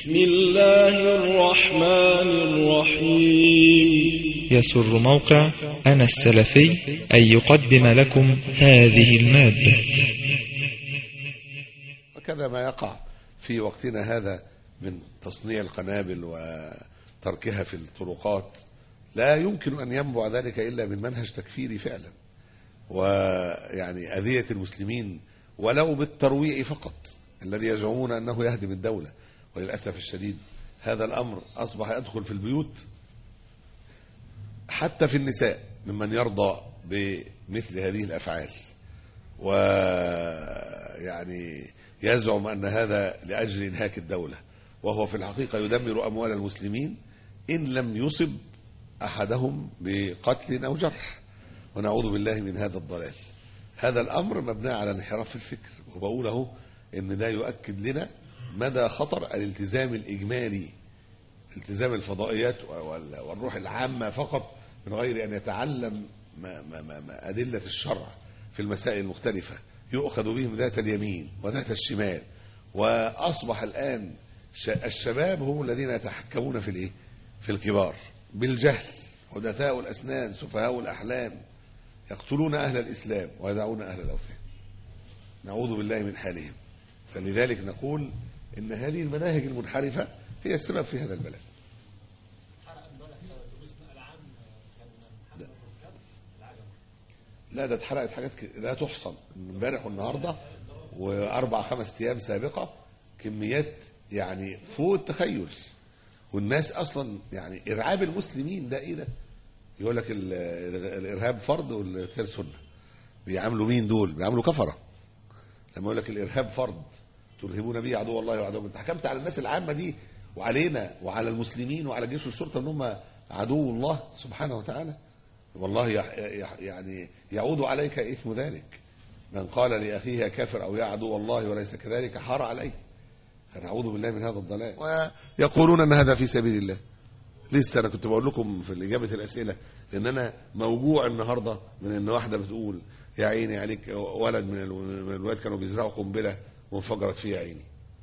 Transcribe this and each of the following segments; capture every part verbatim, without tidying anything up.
بسم الله الرحمن الرحيم. يسر موقع أنا السلفي أن يقدم لكم هذه المادة. وكذا ما يقع في وقتنا هذا من تصنيع القنابل وتركها في الطرقات لا يمكن أن ينبع ذلك إلا من منهج تكفيري فعلا، ويعني أذية المسلمين ولو بالترويع فقط الذي يزعمون أنه يهدم الدولة. وللأسف الشديد هذا الأمر أصبح يدخل في البيوت حتى في النساء ممن يرضى بمثل هذه الأفعال، ويعني يزعم أن هذا لأجل إنهاك الدولة، وهو في الحقيقة يدمر أموال المسلمين إن لم يصب أحدهم بقتل أو جرح، ونعوذ بالله من هذا الضلال. هذا الأمر مبني على انحراف في الفكر، وبقوله إن ده يؤكد لنا مدى خطر الالتزام الإجمالي، التزام الفضائيات والروح العامة فقط من غير أن يتعلم ما ما ما ما أدلة الشرع في المسائل المختلفة، يؤخذ بهم ذات اليمين وذات الشمال. وأصبح الآن الشباب هم الذين يتحكمون في الإيه؟ في الكبار بالجهل، حدثاء الأسنان سفهاء الأحلام، يقتلون أهل الإسلام ويدعون أهل الأوثان، نعوذ بالله من حالهم. فلذلك نقول إن هذه المناهج المنحرفة هي السبب في هذا البلاء. لا ده اتحرقت حاجات لا تحصل امبارح والنهارده واربع خمس ايام سابقه، كميات يعني فوق التخيل. والناس اصلا يعني ارعاب المسلمين ده ايه ده؟ يقول لك الارهاب فرض والغير سنه. بيعاملوا مين دول؟ بيعاملوا كفره. لما يقول لك الارهاب فرض ترهبون به عدو الله وعدوكم، انت حكمت على الناس العامه دي وعلينا وعلى المسلمين وعلى الجيش والشرطه ان هم عدو الله سبحانه وتعالى. والله يعني يعود عليك إثم ذلك. من قال لأخيه كافر أو يا عدو الله وليس كذلك حار عليه. فنعوذ بالله من هذا الضلال. ويقولون أن هذا في سبيل الله. لسه أنا كنت بقول لكم في إجابة الأسئلة لأن أنا موجوع النهاردة من أن واحدة بتقول يا عيني عليك ولد من الولاد كانوا بيزرعوا قنبلة وانفجرت فيه عيني.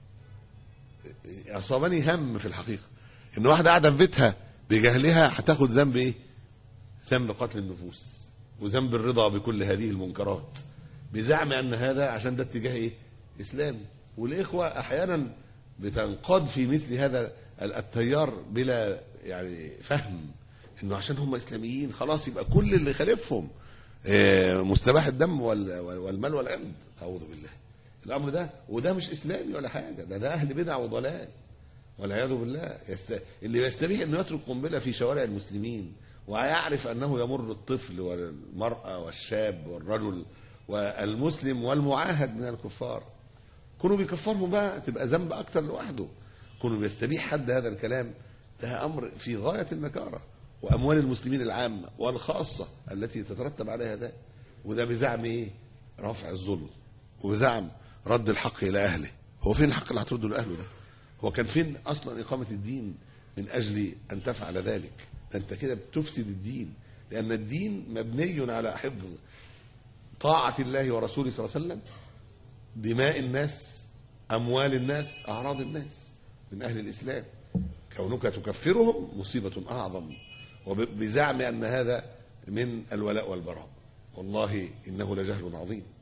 أصابني هم في الحقيقة أن واحدة قاعدة في بيتها بجهلها هتاخد ذنب إيه؟ ذنب قتل النفوس وذنب الرضا بكل هذه المنكرات بزعم أن هذا عشان ده اتجاه إيه؟ إسلامي. والإخوة أحيانا بتنقض في مثل هذا التيار بلا يعني فهم إنه عشان هم إسلاميين خلاص يبقى كل اللي خالفهم مستباح الدم والمال والعرض. أعوذ بالله. الأمر ده وده مش إسلامي ولا حاجة، ده ده أهل بدع وضلال والعياذ بالله. يست... اللي يستبيح أنه يترك قنبلة في شوارع المسلمين ويعرف أنه يمر الطفل والمرأة والشاب والرجل والمسلم والمعاهد من الكفار، كونوا بيكفرهم بقى تبقى ذنب أكتر لوحده. كونوا بيستبيح حد هذا الكلام ده أمر في غاية النكارة. وأموال المسلمين العامة والخاصة التي تترتب عليها ده، وده بزعم إيه؟ رفع الظلم، وبزعم رد الحق إلى أهله. هو فين الحق اللي هترده لأهله ده؟ هو كان فين أصلا إقامة الدين من أجل أن تفعل ذلك؟ أنت كده بتفسد الدين، لأن الدين مبني على حفظ طاعة الله ورسوله صلى الله عليه وسلم، دماء الناس، أموال الناس، أعراض الناس من أهل الإسلام. كونك تكفرهم مصيبة أعظم، وبزعم أن هذا من الولاء والبراء. والله إنه لجهل عظيم.